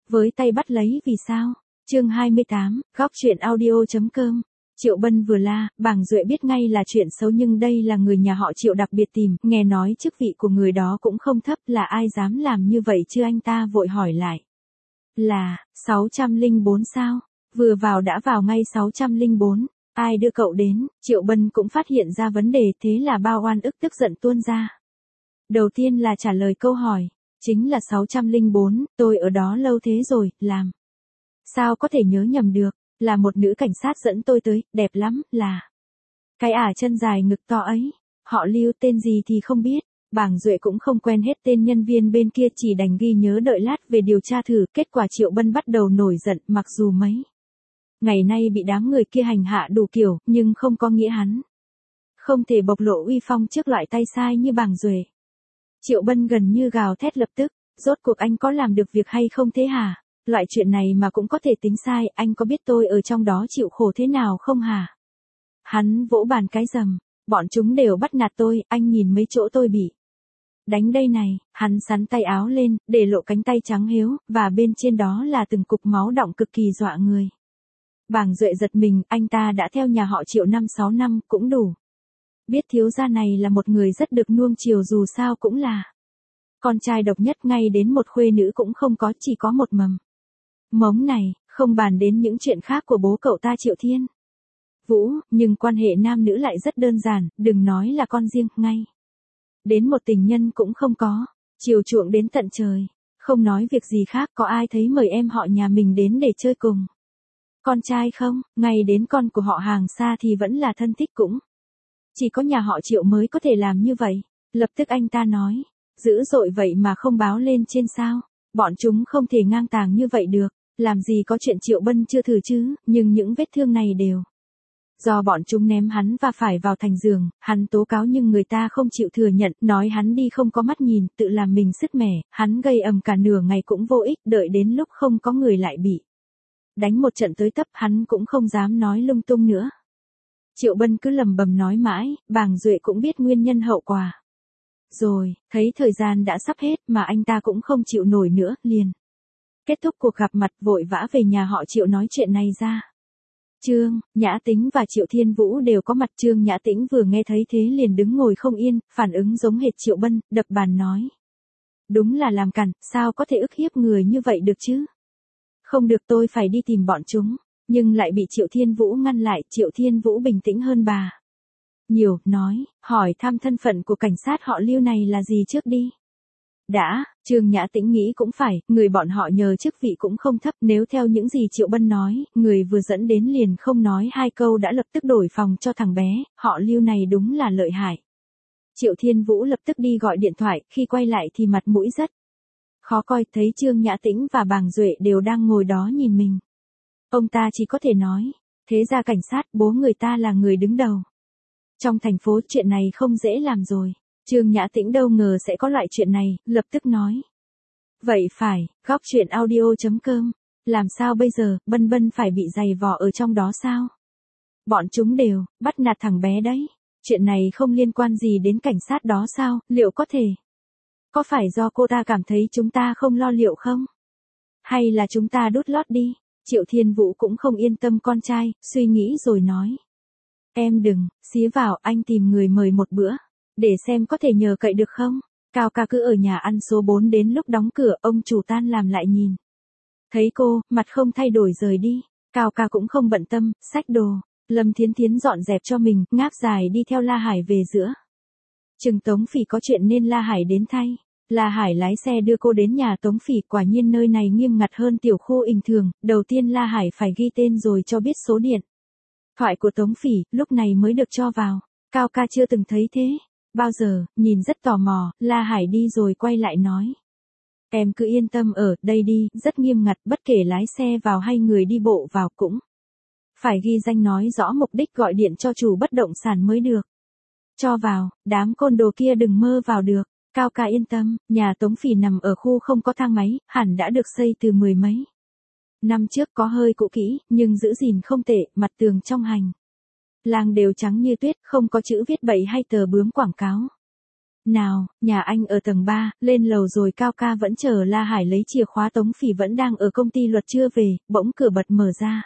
với tay bắt lấy vì sao. Chương 28, góc truyện audio.com. Triệu Bân vừa la, Bàng Duệ biết ngay là chuyện xấu nhưng đây là người nhà họ Triệu đặc biệt tìm, nghe nói chức vị của người đó cũng không thấp, là ai dám làm như vậy chứ. Anh ta vội hỏi lại. Là, 604 sao? Vừa vào đã vào ngay 604. Ai đưa cậu đến? Triệu Bân cũng phát hiện ra vấn đề, thế là bao oan ức tức giận tuôn ra. Đầu tiên là trả lời câu hỏi. Chính là 604, tôi ở đó lâu thế rồi, làm. Sao có thể nhớ nhầm được, là một nữ cảnh sát dẫn tôi tới, đẹp lắm, là. Cái chân dài ngực to ấy, họ Lưu tên gì thì không biết. Bàng Duệ cũng không quen hết tên nhân viên bên kia, chỉ đành ghi nhớ đợi lát về điều tra thử. Kết quả Triệu Bân bắt đầu nổi giận, mặc dù mấy ngày nay bị đám người kia hành hạ đủ kiểu, nhưng không có nghĩa hắn không thể bộc lộ uy phong trước loại tay sai như Bàng Duệ. Triệu Bân gần như gào thét lập tức, rốt cuộc anh có làm được việc hay không thế hả? Loại chuyện này mà cũng có thể tính sai, anh có biết tôi ở trong đó chịu khổ thế nào không hả? Hắn vỗ bàn cái rầm, bọn chúng đều bắt nạt tôi, anh nhìn mấy chỗ tôi bị đánh đây này. Hắn xắn tay áo lên, để lộ cánh tay trắng hiếu, và bên trên đó là từng cục máu đọng cực kỳ dọa người. Bàng Duệ giật mình, anh ta đã theo nhà họ Triệu 5-6 năm, cũng đủ biết thiếu gia này là một người rất được nuông chiều, dù sao cũng là con trai độc nhất, ngay đến một khuê nữ cũng không có, chỉ có một mầm mống này, không bàn đến những chuyện khác của bố cậu ta Triệu Thiên Vũ, nhưng quan hệ nam nữ lại rất đơn giản, đừng nói là con riêng, ngay đến một tình nhân cũng không có, chiều chuộng đến tận trời. Không nói việc gì khác, có ai thấy mời em họ nhà mình đến để chơi cùng con trai không? Ngay đến con của họ hàng xa thì vẫn là thân thích, cũng chỉ có nhà họ Triệu mới có thể làm như vậy. Lập tức anh ta nói, dữ dội vậy mà không báo lên trên sao? Bọn chúng không thể ngang tàng như vậy được, làm gì có chuyện Triệu Bân chưa thử chứ, nhưng những vết thương này đều do bọn chúng ném hắn và phải vào thành giường. Hắn tố cáo nhưng người ta không chịu thừa nhận, nói hắn đi không có mắt nhìn, tự làm mình sứt mẻ. Hắn gây ầm cả nửa ngày cũng vô ích, đợi đến lúc không có người lại bị đánh một trận tới tấp, hắn cũng không dám nói lung tung nữa. Triệu Bân cứ lầm bầm nói mãi, Bàng Duệ cũng biết nguyên nhân hậu quả rồi, thấy thời gian đã sắp hết mà anh ta cũng không chịu nổi nữa, liền kết thúc cuộc gặp mặt, vội vã về nhà họ Triệu nói chuyện này ra. Trương Nhã Tĩnh và Triệu Thiên Vũ đều có mặt. Trương Nhã Tĩnh vừa nghe thấy thế liền đứng ngồi không yên, phản ứng giống hệt Triệu Bân, đập bàn nói. Đúng là làm càn, sao có thể ức hiếp người như vậy được chứ? Không được, tôi phải đi tìm bọn chúng. Nhưng lại bị Triệu Thiên Vũ ngăn lại. Triệu Thiên Vũ bình tĩnh hơn bà nhiều, nói, hỏi thăm thân phận của cảnh sát họ Lưu này là gì trước đi. Đã, Trương Nhã Tĩnh nghĩ cũng phải, người bọn họ nhờ chức vị cũng không thấp, nếu theo những gì Triệu Bân nói, người vừa dẫn đến liền không nói hai câu đã lập tức đổi phòng cho thằng bé, họ Lưu này đúng là lợi hại. Triệu Thiên Vũ lập tức đi gọi điện thoại, khi quay lại thì mặt mũi rất khó coi, thấy Trương Nhã Tĩnh và Bàng Duệ đều đang ngồi đó nhìn mình. Ông ta chỉ có thể nói, thế ra cảnh sát, bố người ta là người đứng đầu trong thành phố, chuyện này không dễ làm rồi. Trương Nhã Tĩnh đâu ngờ sẽ có loại chuyện này, lập tức nói. Vậy phải, góc truyện audio.com. Làm sao bây giờ, Bân Bân phải bị giày vò ở trong đó sao? Bọn chúng đều bắt nạt thằng bé đấy. Chuyện này không liên quan gì đến cảnh sát đó sao, liệu có thể? Có phải do cô ta cảm thấy chúng ta không lo liệu không? Hay là chúng ta đút lót đi? Triệu Thiên Vũ cũng không yên tâm con trai, suy nghĩ rồi nói. Em đừng xía vào, anh tìm người mời một bữa, để xem có thể nhờ cậy được không. Cao ca cứ ở nhà ăn số 4, đến lúc đóng cửa, ông chủ tan làm lại nhìn thấy cô, mặt không thay đổi rời đi. Cao ca cũng không bận tâm, xách đồ. Lâm Thiến Thiến dọn dẹp cho mình, ngáp dài đi theo La Hải về giữa chừng Tống Phỉ có chuyện nên La Hải đến thay. La Hải lái xe đưa cô đến nhà Tống Phỉ, quả nhiên nơi này nghiêm ngặt hơn tiểu khu bình thường. Đầu tiên La Hải phải ghi tên rồi cho biết số điện thoại của Tống Phỉ, lúc này mới được cho vào. Cao ca chưa từng thấy thế bao giờ, nhìn rất tò mò. La Hải đi rồi quay lại nói. Em cứ yên tâm ở đây đi, rất nghiêm ngặt, bất kể lái xe vào hay người đi bộ vào cũng phải ghi danh, nói rõ mục đích, gọi điện cho chủ bất động sản mới được cho vào, đám côn đồ kia đừng mơ vào được. Cao ca yên tâm, nhà Tống Phỉ nằm ở khu không có thang máy, hẳn đã được xây từ mười mấy năm trước, có hơi cũ kỹ, nhưng giữ gìn không tệ, mặt tường trong hành lang đều trắng như tuyết, không có chữ viết bậy hay tờ bướm quảng cáo Nào, nhà anh ở tầng 3, lên lầu rồi. Cao ca vẫn chờ La Hải lấy chìa khóa. Tống Phỉ vẫn đang ở công ty luật chưa về, bỗng cửa bật mở ra.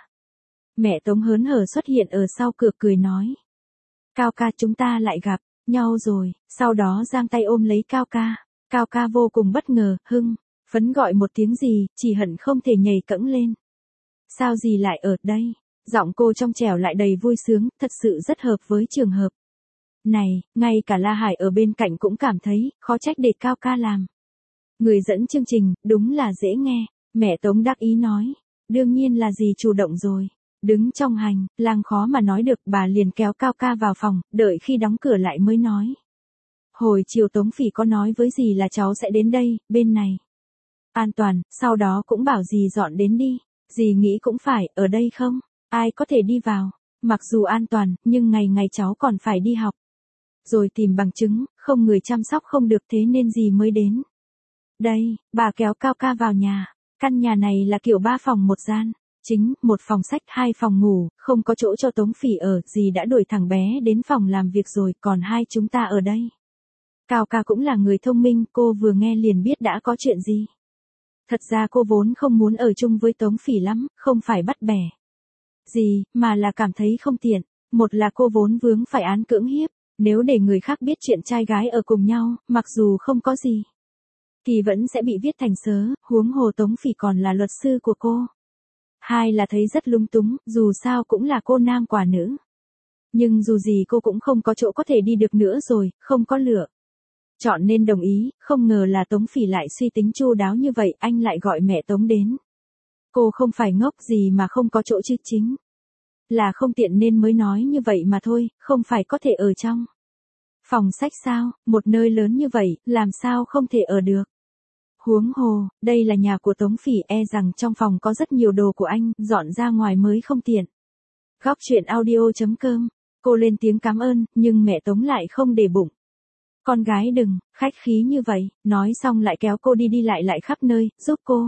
Mẹ Tống hớn hở xuất hiện ở sau cửa cười nói. Cao ca, chúng ta lại gặp nhau rồi. Sau đó giang tay ôm lấy Cao ca. Cao ca vô cùng bất ngờ, hưng phấn gọi một tiếng gì, chỉ hận không thể nhảy cẫng lên. Sao gì lại ở đây? Giọng cô trong trẻo lại đầy vui sướng, thật sự rất hợp với trường hợp này. Ngay cả La Hải ở bên cạnh cũng cảm thấy khó trách để Cao ca làm người dẫn chương trình, đúng là dễ nghe. Mẹ Tống đắc ý nói, đương nhiên là gì chủ động rồi. Đứng trong hành lang khó mà nói được, bà liền kéo Cao ca vào phòng, đợi khi đóng cửa lại mới nói. Hồi chiều Tống Phỉ có nói với dì là cháu sẽ đến đây, bên này an toàn, sau đó cũng bảo dì dọn đến đi. Dì nghĩ cũng phải, ở đây không ai có thể đi vào. Mặc dù an toàn, nhưng ngày ngày cháu còn phải đi học. Rồi tìm bằng chứng, không người chăm sóc không được, thế nên dì mới đến. Đây, bà kéo Cao ca vào nhà. Căn nhà này là kiểu 3 phòng 1 gian. Chính, 1 phòng sách, 2 phòng ngủ, không có chỗ cho Tống Phỉ ở, dì đã đuổi thằng bé đến phòng làm việc rồi, còn hai chúng ta ở đây. Cao ca cũng là người thông minh, cô vừa nghe liền biết đã có chuyện gì. Thật ra cô vốn không muốn ở chung với Tống Phỉ lắm, không phải bắt bẻ gì, mà là cảm thấy không tiện. Một là cô vốn vướng phải án cưỡng hiếp, nếu để người khác biết chuyện trai gái ở cùng nhau, mặc dù không có gì, thì vẫn sẽ bị viết thành sớ, huống hồ Tống Phỉ còn là luật sư của cô. Hai là thấy rất lung túng, dù sao cũng là cô nam quả nữ. Nhưng dù gì cô cũng không có chỗ có thể đi được nữa rồi, không có lựa chọn nên đồng ý, không ngờ là Tống Phỉ lại suy tính chu đáo như vậy, anh lại gọi mẹ Tống đến. Cô không phải ngốc gì mà không có chỗ chứ, chính là không tiện nên mới nói như vậy mà thôi, không phải có thể ở trong phòng sách sao, một nơi lớn như vậy, làm sao không thể ở được. Huống hồ, đây là nhà của Tống Phỉ, e rằng trong phòng có rất nhiều đồ của anh, dọn ra ngoài mới không tiện. Góc truyện audio.com, cô lên tiếng cảm ơn, nhưng mẹ Tống lại không để bụng. Con gái đừng khách khí như vậy, nói xong lại kéo cô đi lại khắp nơi, giúp cô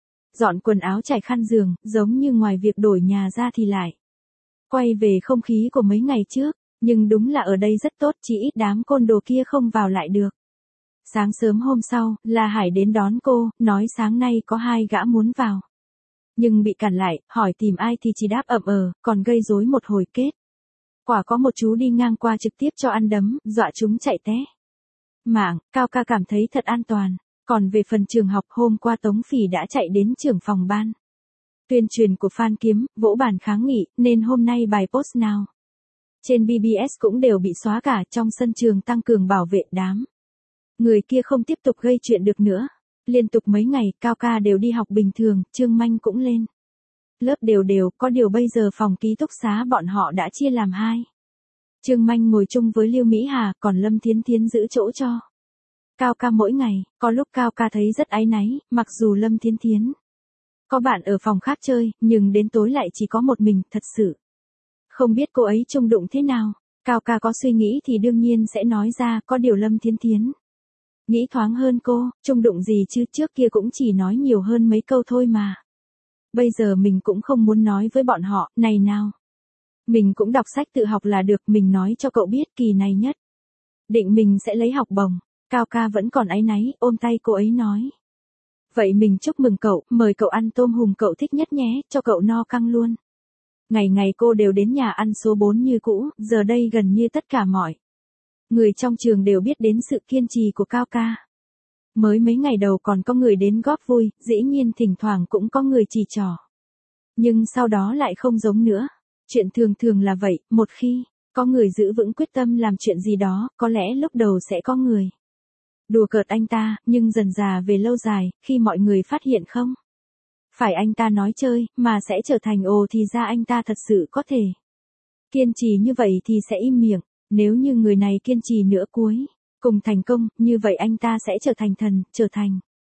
dọn quần áo, trải khăn giường, giống như ngoài việc đổi nhà ra thì lại quay về không khí của mấy ngày trước, nhưng đúng là ở đây rất tốt, chỉ ít đám côn đồ kia không vào lại được. Sáng sớm hôm sau, La Hải đến đón cô, nói sáng nay có 2 gã muốn vào. Nhưng bị cản lại, hỏi tìm ai thì chỉ đáp ậm còn gây rối một hồi kết quả có một chú đi ngang qua trực tiếp cho ăn đấm, dọa chúng chạy té mạng. Cao ca cảm thấy thật an toàn. Còn về phần trường học, hôm qua Tống Phỉ đã chạy đến trưởng phòng ban tuyên truyền của Phan Kiếm, vỗ bàn kháng nghị, nên hôm nay bài post nào trên BBS cũng đều bị xóa cả. Trong sân trường tăng cường bảo vệ, đám người kia không tiếp tục gây chuyện được nữa. Liên tục mấy ngày, Cao ca đều đi học bình thường, Trương Manh cũng lên lớp đều, có điều bây giờ phòng ký túc xá bọn họ đã chia làm 2. Trương Manh ngồi chung với Lưu Mỹ Hà, còn Lâm Thiến Thiến giữ chỗ cho Cao ca mỗi ngày. Có lúc Cao ca thấy rất áy náy, mặc dù Lâm Thiến Thiến có bạn ở phòng khác chơi, nhưng đến tối lại chỉ có một mình, thật sự không biết cô ấy chung đụng thế nào. Cao ca có suy nghĩ thì đương nhiên sẽ nói ra, có điều Lâm Thiến Thiến nghĩ thoáng hơn cô, chung đụng gì chứ, trước kia cũng chỉ nói nhiều hơn mấy câu thôi mà. Bây giờ mình cũng không muốn nói với bọn họ, này nào. Mình cũng đọc sách tự học là được, mình nói cho cậu biết kỳ này nhất định mình sẽ lấy học bổng. Cao ca vẫn còn áy náy, ôm tay cô ấy nói. Vậy mình chúc mừng cậu, mời cậu ăn tôm hùm cậu thích nhất nhé, cho cậu no căng luôn. Ngày ngày cô đều đến nhà ăn số 4 như cũ, giờ đây gần như tất cả mọi người trong trường đều biết đến sự kiên trì của Cao ca. Mới mấy ngày đầu còn có người đến góp vui, dĩ nhiên thỉnh thoảng cũng có người chỉ trỏ. Nhưng sau đó lại không giống nữa. Chuyện thường là vậy, một khi có người giữ vững quyết tâm làm chuyện gì đó, có lẽ lúc đầu sẽ có người đùa cợt anh ta, nhưng dần dà về lâu dài, khi mọi người phát hiện không phải anh ta nói chơi, mà sẽ trở thành ồ thì ra anh ta thật sự có thể kiên trì như vậy thì sẽ im miệng. Nếu như người này kiên trì nữa cuối cùng thành công, như vậy anh ta sẽ trở thành thần, trở thành.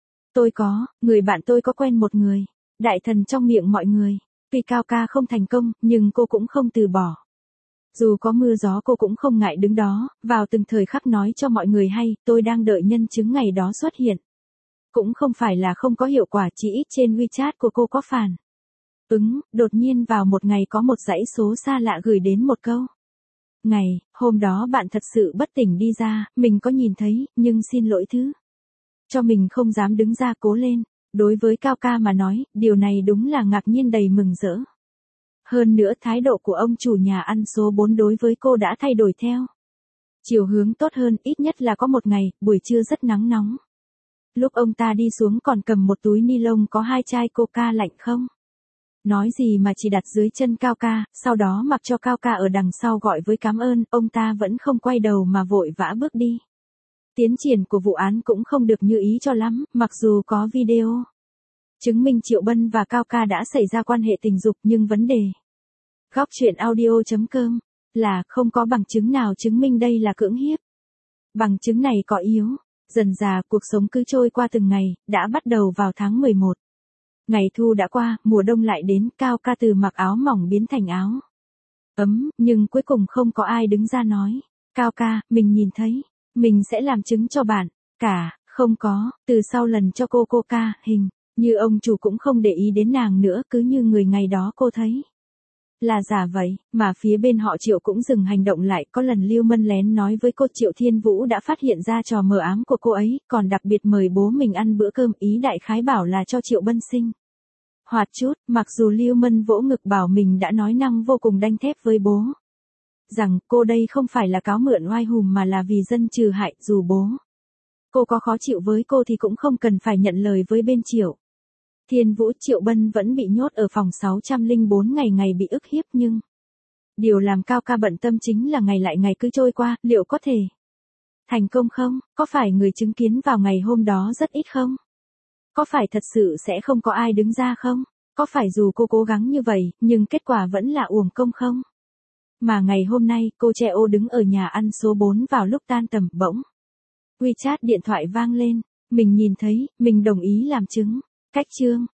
Người bạn tôi có quen một người đại thần trong miệng mọi người. Tuy Cao ca không thành công, nhưng cô cũng không từ bỏ. Dù có mưa gió cô cũng không ngại đứng đó, vào từng thời khắc nói cho mọi người hay, tôi đang đợi nhân chứng ngày đó xuất hiện. Cũng không phải là không có hiệu quả, chỉ ít trên WeChat của cô có phản đột nhiên vào một ngày có một dãy số xa lạ gửi đến một câu Ngày, hôm đó bạn thật sự bất tỉnh đi ra, mình có nhìn thấy, nhưng xin lỗi thứ. Cho mình không dám đứng ra cố lên. Đối với Cao ca mà nói, điều này đúng là ngạc nhiên đầy mừng rỡ. Hơn nữa thái độ của ông chủ nhà ăn số 4 đối với cô đã thay đổi theo. Chiều hướng tốt hơn, ít nhất là có một ngày, buổi trưa rất nắng nóng. Lúc ông ta đi xuống còn cầm một túi ni lông có 2 chai coca lạnh không? Nói gì mà chỉ đặt dưới chân Cao ca, sau đó mặc cho Cao ca ở đằng sau gọi với cảm ơn, ông ta vẫn không quay đầu mà vội vã bước đi. Tiến triển của vụ án cũng không được như ý cho lắm, mặc dù có video chứng minh Triệu Bân và Cao ca đã xảy ra quan hệ tình dục, nhưng vấn đề góc chuyện audio.com là không có bằng chứng nào chứng minh đây là cưỡng hiếp. Bằng chứng này có yếu. Dần dà cuộc sống cứ trôi qua từng ngày, đã bắt đầu vào tháng 11. Ngày thu đã qua, mùa đông lại đến, Cao ca từ mặc áo mỏng biến thành áo ấm, nhưng cuối cùng không có ai đứng ra nói. Cao ca, mình nhìn thấy, mình sẽ làm chứng cho bạn. Không có, từ sau lần cho cô coca, hình như ông chủ cũng không để ý đến nàng nữa, cứ như người ngày đó cô thấy là giả vậy, mà phía bên họ Triệu cũng dừng hành động lại. Có lần Lưu Mân lén nói với cô Triệu Thiên Vũ đã phát hiện ra trò mờ ám của cô ấy, còn đặc biệt mời bố mình ăn bữa cơm, ý đại khái bảo là cho Triệu Bân sinh hoạt chút, mặc dù Lưu Mân vỗ ngực bảo mình đã nói năng vô cùng đanh thép với bố. Rằng cô đây không phải là cáo mượn oai hùm mà là vì dân trừ hại, dù bố cô có khó chịu với cô thì cũng không cần phải nhận lời với bên Triệu Thiên Vũ. Triệu Bân vẫn bị nhốt ở phòng 604 ngày bị ức hiếp, nhưng điều làm Cao ca bận tâm chính là ngày lại ngày cứ trôi qua, liệu có thể thành công không? Có phải người chứng kiến vào ngày hôm đó rất ít không? Có phải thật sự sẽ không có ai đứng ra không? Có phải dù cô cố gắng như vậy, nhưng kết quả vẫn là uổng công không? Mà ngày hôm nay, cô Treo đứng ở nhà ăn số 4 vào lúc tan tầm, bỗng WeChat điện thoại vang lên. Mình nhìn thấy, mình đồng ý làm chứng. Cách chương